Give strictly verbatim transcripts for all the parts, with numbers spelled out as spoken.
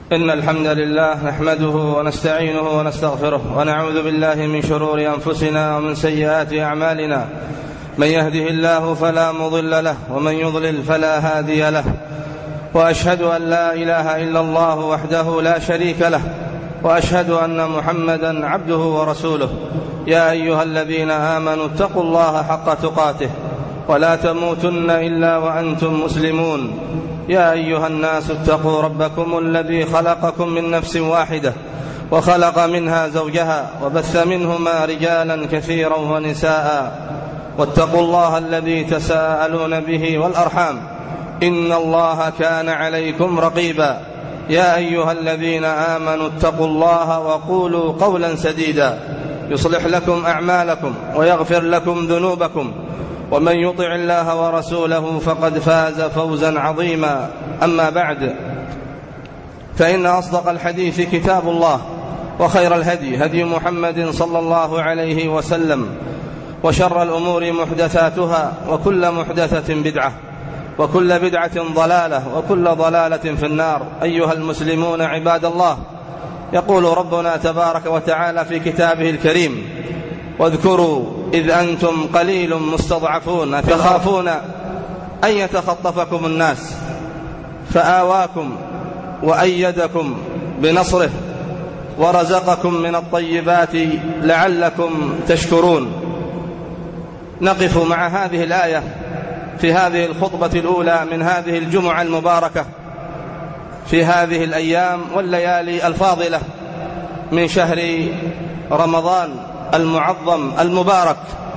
إن الحمد لله نحمده ونستعينه ونستغفره ونعوذ بالله من شرور أنفسنا ومن سيئات أعمالنا. من يهده الله فلا مضل له ومن يضلل فلا هادي له، وأشهد أن لا إله إلا الله وحده لا شريك له، وأشهد أن محمدا عبده ورسوله. يا أيها الذين آمنوا اتقوا الله حق تقاته ولا تموتن إلا وأنتم مسلمون. يا أيها الناس اتقوا ربكم الذي خلقكم من نفس واحدة وخلق منها زوجها وبث منهما رجالا كثيرا ونساء، واتقوا الله الذي تساءلون به والأرحام إن الله كان عليكم رقيبا. يا أيها الذين آمنوا اتقوا الله وقولوا قولا سديدا يصلح لكم أعمالكم ويغفر لكم ذنوبكم، ومن يطع الله ورسوله فقد فاز فوزا عظيما. أما بعد، فإن أصدق الحديث كتاب الله، وخير الهدي هدي محمد صلى الله عليه وسلم، وشر الأمور محدثاتها، وكل محدثة بدعة، وكل بدعة ضلالة، وكل ضلالة في النار. أيها المسلمون عباد الله، يقول ربنا تبارك وتعالى في كتابه الكريم: واذكروا إذ أنتم قليل مستضعفون تخافون أن يتخطفكم الناس فآواكم وأيدكم بنصره ورزقكم من الطيبات لعلكم تشكرون. نقف مع هذه الآية في هذه الخطبة الأولى من هذه الجمعة المباركة في هذه الأيام والليالي الفاضلة من شهر رمضان المعظم المبارك.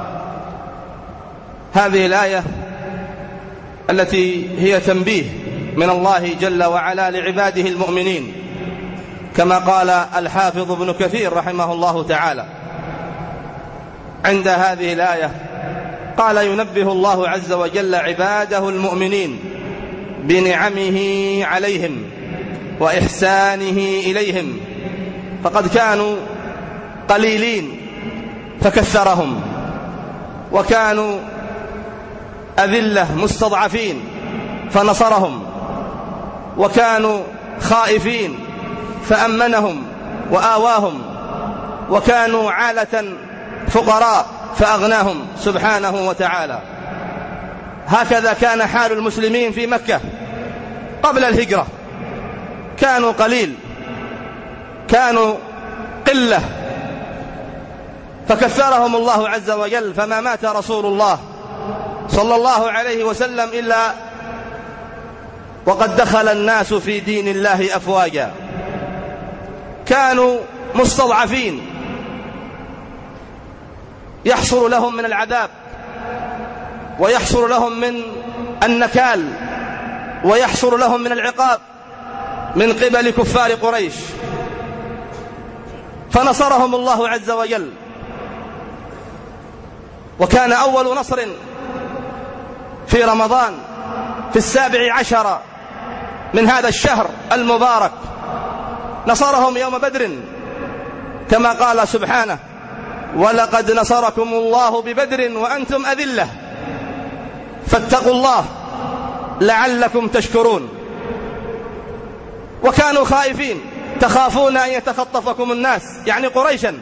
هذه الآية التي هي تنبيه من الله جل وعلا لعباده المؤمنين، كما قال الحافظ ابن كثير رحمه الله تعالى عند هذه الآية، قال: ينبه الله عز وجل عباده المؤمنين بنعمه عليهم وإحسانه إليهم، فقد كانوا قليلين فكثرهم، وكانوا أذلة مستضعفين فنصرهم، وكانوا خائفين فأمنهم وآواهم، وكانوا عالة فقراء فأغناهم سبحانه وتعالى. هكذا كان حال المسلمين في مكة قبل الهجرة، كانوا قليل، كانوا قلة، فكثرهم الله عز وجل، فما مات رسول الله صلى الله عليه وسلم إلا وقد دخل الناس في دين الله أفواجا. كانوا مستضعفين يحصل لهم من العذاب، ويحصل لهم من النكال، ويحصل لهم من العقاب من قبل كفار قريش، فنصرهم الله عز وجل. وكان أول نصر في رمضان في السابع عشر من هذا الشهر المبارك، نصرهم يوم بدر، كما قال سبحانه: ولقد نصركم الله ببدر وأنتم أذلة فاتقوا الله لعلكم تشكرون. وكانوا خائفين، تخافون أن يتخطفكم الناس، يعني قريشا،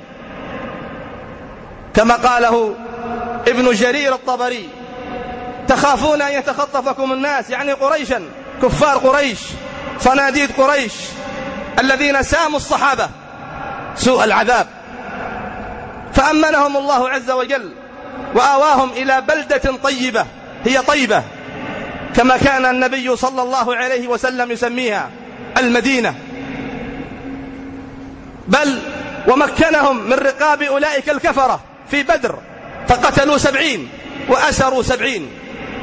كما قاله ابن جرير الطبري: تخافون أن يتخطفكم الناس، يعني قريشا، كفار قريش، صناديد قريش الذين ساموا الصحابة سوء العذاب، فأمنهم الله عز وجل وآواهم إلى بلدة طيبة، هي طيبة، كما كان النبي صلى الله عليه وسلم يسميها المدينة، بل ومكنهم من رقاب أولئك الكفرة في بدر، فقتلوا سبعين وأسروا سبعين.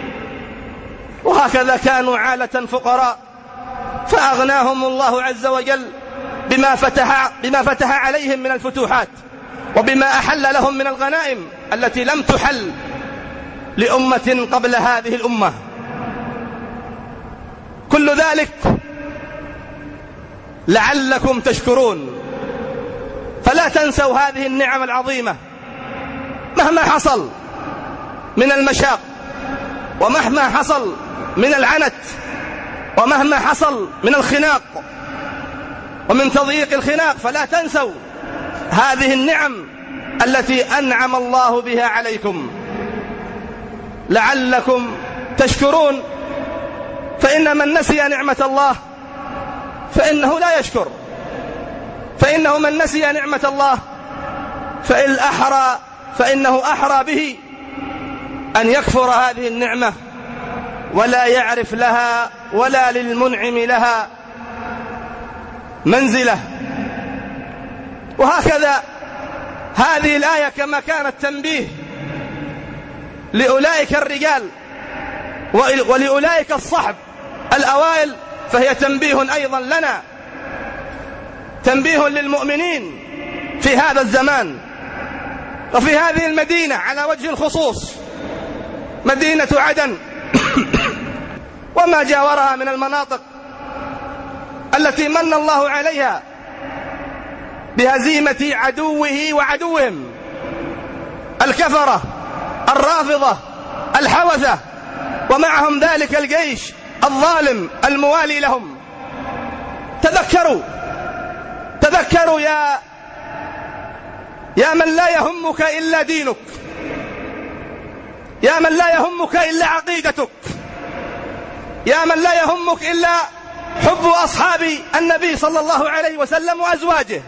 وهكذا كانوا عالة فقراء، فأغناهم الله عز وجل بما فتح, بما فتح عليهم من الفتوحات، وبما أحل لهم من الغنائم التي لم تحل لأمة قبل هذه الأمة. كل ذلك لعلكم تشكرون. فلا تنسوا هذه النعم العظيمة مهما حصل من المشاق، ومهما حصل من العنت، ومهما حصل من الخناق، ومن تضييق الخناق. فلا تنسوا هذه النعم التي أنعم الله بها عليكم لعلكم تشكرون، فإن من نسي نعمة الله فإنه لا يشكر، فإنه من نسي نعمة الله فإن أحرى فإنه أحرى به أن يكفر هذه النعمة ولا يعرف لها ولا للمنعم لها منزلة. وهكذا هذه الآية كما كانت تنبيه لأولئك الرجال ولأولئك الصحب الأوائل، فهي تنبيه أيضا لنا، تنبيه للمؤمنين في هذا الزمان وفي هذه المدينة على وجه الخصوص، مدينة عدن وما جاورها من المناطق التي من الله عليها بهزيمة عدوه وعدوهم الكفرة الرافضة الحوثة، ومعهم ذلك الجيش الظالم الموالي لهم. تذكروا تذكروا يا يا من لا يهمك إلا دينك، يا من لا يهمك إلا عقيدتك، يا من لا يهمك إلا حب أصحاب النبي صلى الله عليه وسلم وأزواجه،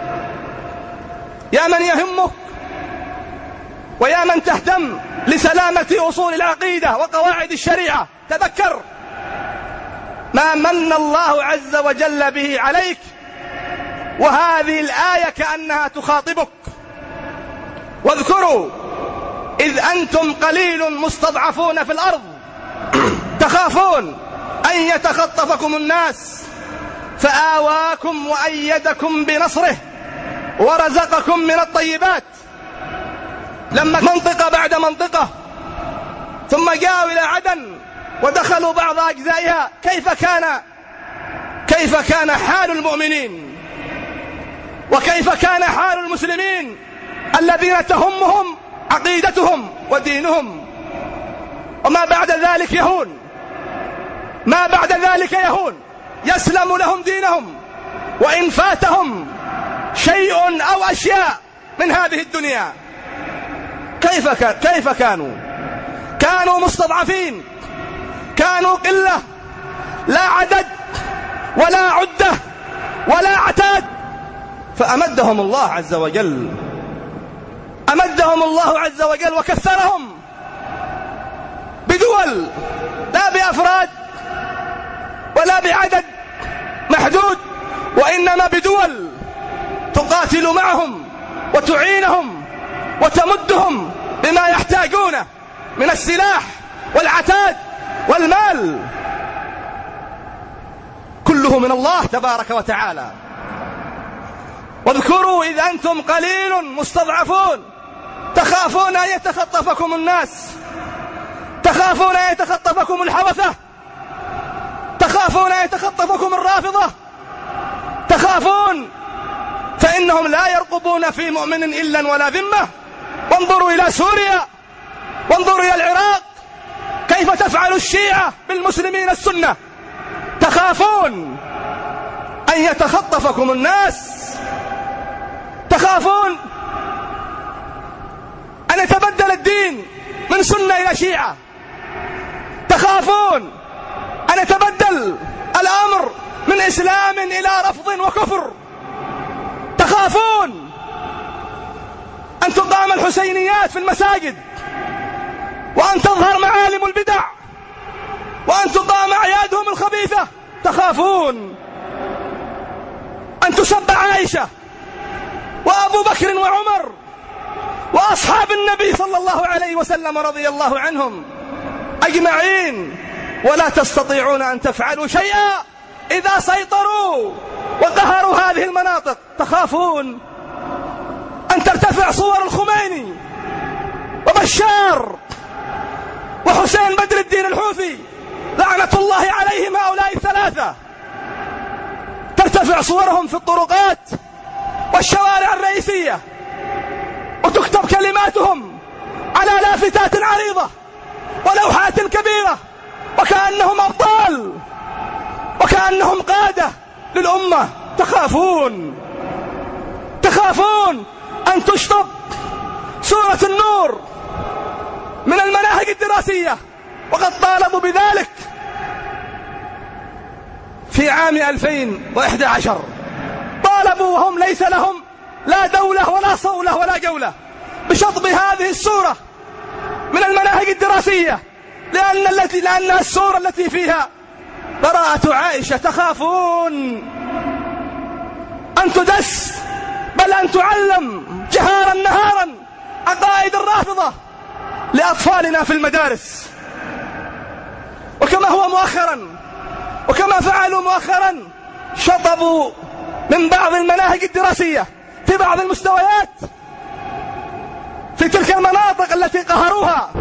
يا من يهمك ويا من تهتم لسلامة أصول العقيدة وقواعد الشريعة. تذكر ما من الله عز وجل به عليك، وهذه الآية كأنها تخاطبك. واذكروا إذ أنتم قليل مستضعفون في الأرض تخافون أن يتخطفكم الناس فآواكم وأيدكم بنصره ورزقكم من الطيبات. لما منطقة بعد منطقة ثم جاءوا إلى عدن ودخلوا بعض أجزائها، كيف كان كيف كان حال المؤمنين وكيف كان حال المسلمين الذين تهمهم عقيدتهم ودينهم، وما بعد ذلك يهون، ما بعد ذلك يهون، يسلم لهم دينهم وإن فاتهم شيء أو أشياء من هذه الدنيا. كيف كان كيف كانوا كانوا مستضعفين، كانوا قلة، لا عدد ولا عدة ولا عتاد، فأمدهم الله عز وجل، أمدهم الله عز وجل وكثرهم بدول، لا بأفراد ولا بعدد محدود، وإنما بدول تقاتل معهم وتعينهم وتمدهم بما يحتاجونه من السلاح والعتاد والمال، كله من الله تبارك وتعالى. واذكروا إذ أنتم قليل مستضعفون تخافون أن يتخطفكم الناس، تخافون أن يتخطفكم الحوثة، تخافون أن يتخطفكم الرافضة، تخافون فإنهم لا يرقبون في مؤمن إلا ولا ذمة. وانظروا إلى سوريا وانظروا إلى العراق كيف تفعل الشيعة بالمسلمين السنة، تخافون أن يتخطفكم الناس، تخافون أن يتبدل الدين من سنة إلى شيعة، تخافون أن يتبدل الأمر من إسلام إلى رفض وكفر، تخافون أن تقام الحسينيات في المساجد وأن تظهر معالم البدع وأن تقام أعيادهم الخبيثة، تخافون أن تسب عائشة وأبو بكر وعمر وأصحاب النبي صلى الله عليه وسلم رضي الله عنهم أجمعين، ولا تستطيعون أن تفعلوا شيئا إذا سيطروا وقهروا هذه المناطق. تخافون أن ترتفع صور الخميني وبشار وحسين بدر الدين الحوثي لعنة الله عليهم هؤلاء الثلاثة، ترتفع صورهم في الطرقات والشوارع الرئيسية وتكتب كلماتهم على لافتات عريضة ولوحات كبيرة وكأنهم أبطال وكأنهم قادة للأمة. تخافون تخافون أن تشطب سورة النور من المناهج الدراسية، وقد طالبوا بذلك في عام ألفين وإحدى عشر. طالبوا وهم ليس لهم لا دولة ولا صولة ولا جولة بشطب هذه السورة من المناهج الدراسية، لأن التي لأنها السورة التي فيها براءة عائشة. تخافون أن تدس، بل أن تعلم جهارا نهارا عقائد الرافضة لأطفالنا في المدارس. وكما هو مؤخرا وكما فعلوا مؤخرا شطبوا من بعض المناهج الدراسية في بعض المستويات في تلك المناطق التي قهروها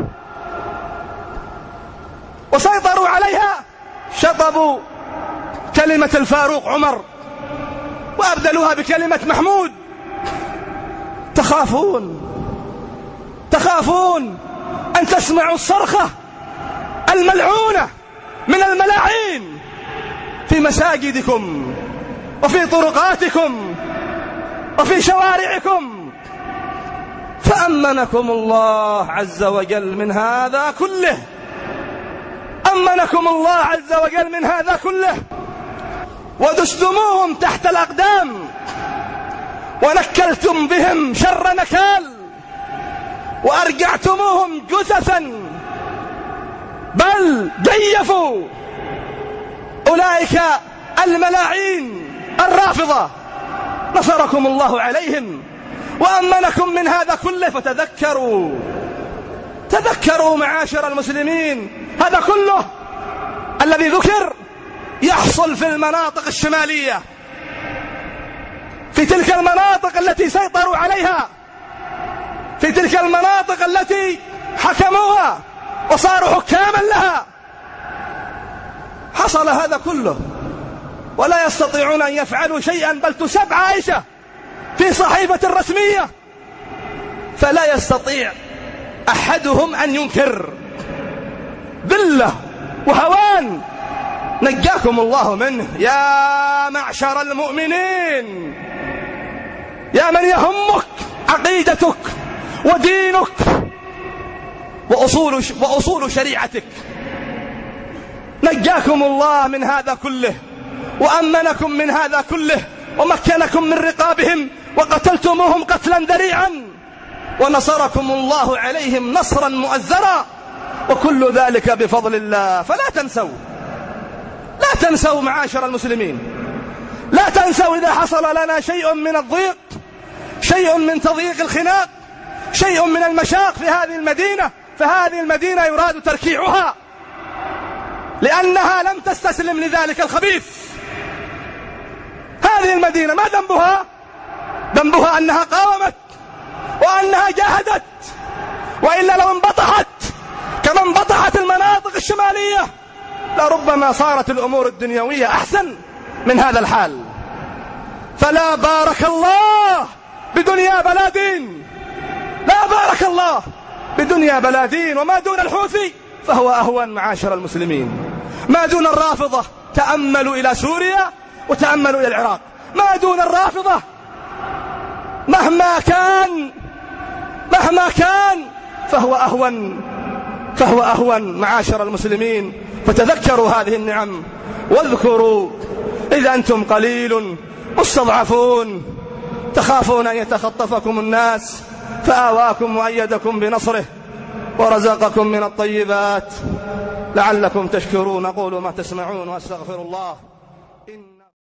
وسيطروا عليها، شطبوا كلمة الفاروق عمر وأبدلوها بكلمة محمود. تخافون تخافون أن تسمعوا الصرخة الملعونة من الملاعين في مساجدكم وفي طرقاتكم وفي شوارعكم، فأمنكم الله عز وجل من هذا كله. أمنكم الله عز وجل من هذا كله، ودستموهم تحت الأقدام ونكلتم بهم شر نكال وأرجعتموهم جثثا، بل جيفوا أولئك الملاعين الرافضة، نصركم الله عليهم وأمنكم من هذا كله. فتذكروا تذكروا معاشر المسلمين، هذا كله الذي ذكر يحصل في المناطق الشمالية، في تلك المناطق التي سيطروا عليها، في تلك المناطق التي حكموها وصاروا حكاما لها. حصل هذا كله ولا يستطيعون أن يفعلوا شيئا، بل تسب عائشة في صحيفة رسمية، فلا يستطيع أحدهم أن ينكر. ذلة وهوان نجاكم الله منه. يا معشر المؤمنين، يا من يهمك عقيدتك ودينك وأصول, وأصول شريعتك، نجاكم الله من هذا كله وأمنكم من هذا كله ومكنكم من رقابهم وقتلتموهم قتلا ذريعا ونصركم الله عليهم نصرا مؤزرا، وكل ذلك بفضل الله. فلا تنسوا لا تنسوا معاشر المسلمين، لا تنسوا إذا حصل لنا شيء من الضيق، شيء من تضييق الخناق، شيء من المشاق في هذه المدينة، فهذه المدينة يراد تركيعها لأنها لم تستسلم لذلك الخبيث. هذه المدينة ما ذنبها؟ ذنبها أنها قاومت وأنها جاهدت، وإلا لو انبطحت كما انبطحت المناطق الشمالية لربما صارت الأمور الدنيوية أحسن من هذا الحال. فلا بارك الله بدنيا بلا دين، لا بارك الله بدنيا بلا دين. وما دون الحوثي فهو أهون معاشر المسلمين، ما دون الرافضة تأملوا إلى سوريا وتأملوا إلى العراق، ما دون الرافضة مهما كان مهما كان فهو أهون فهو أهون معاشر المسلمين. فتذكروا هذه النعم واذكروا إذا أنتم قليل مستضعفون تخافون أن يتخطفكم الناس، فآواكم وأيدكم بنصره ورزقكم من الطيبات لعلكم تشكرون. أقول ما تسمعون وأستغفر الله.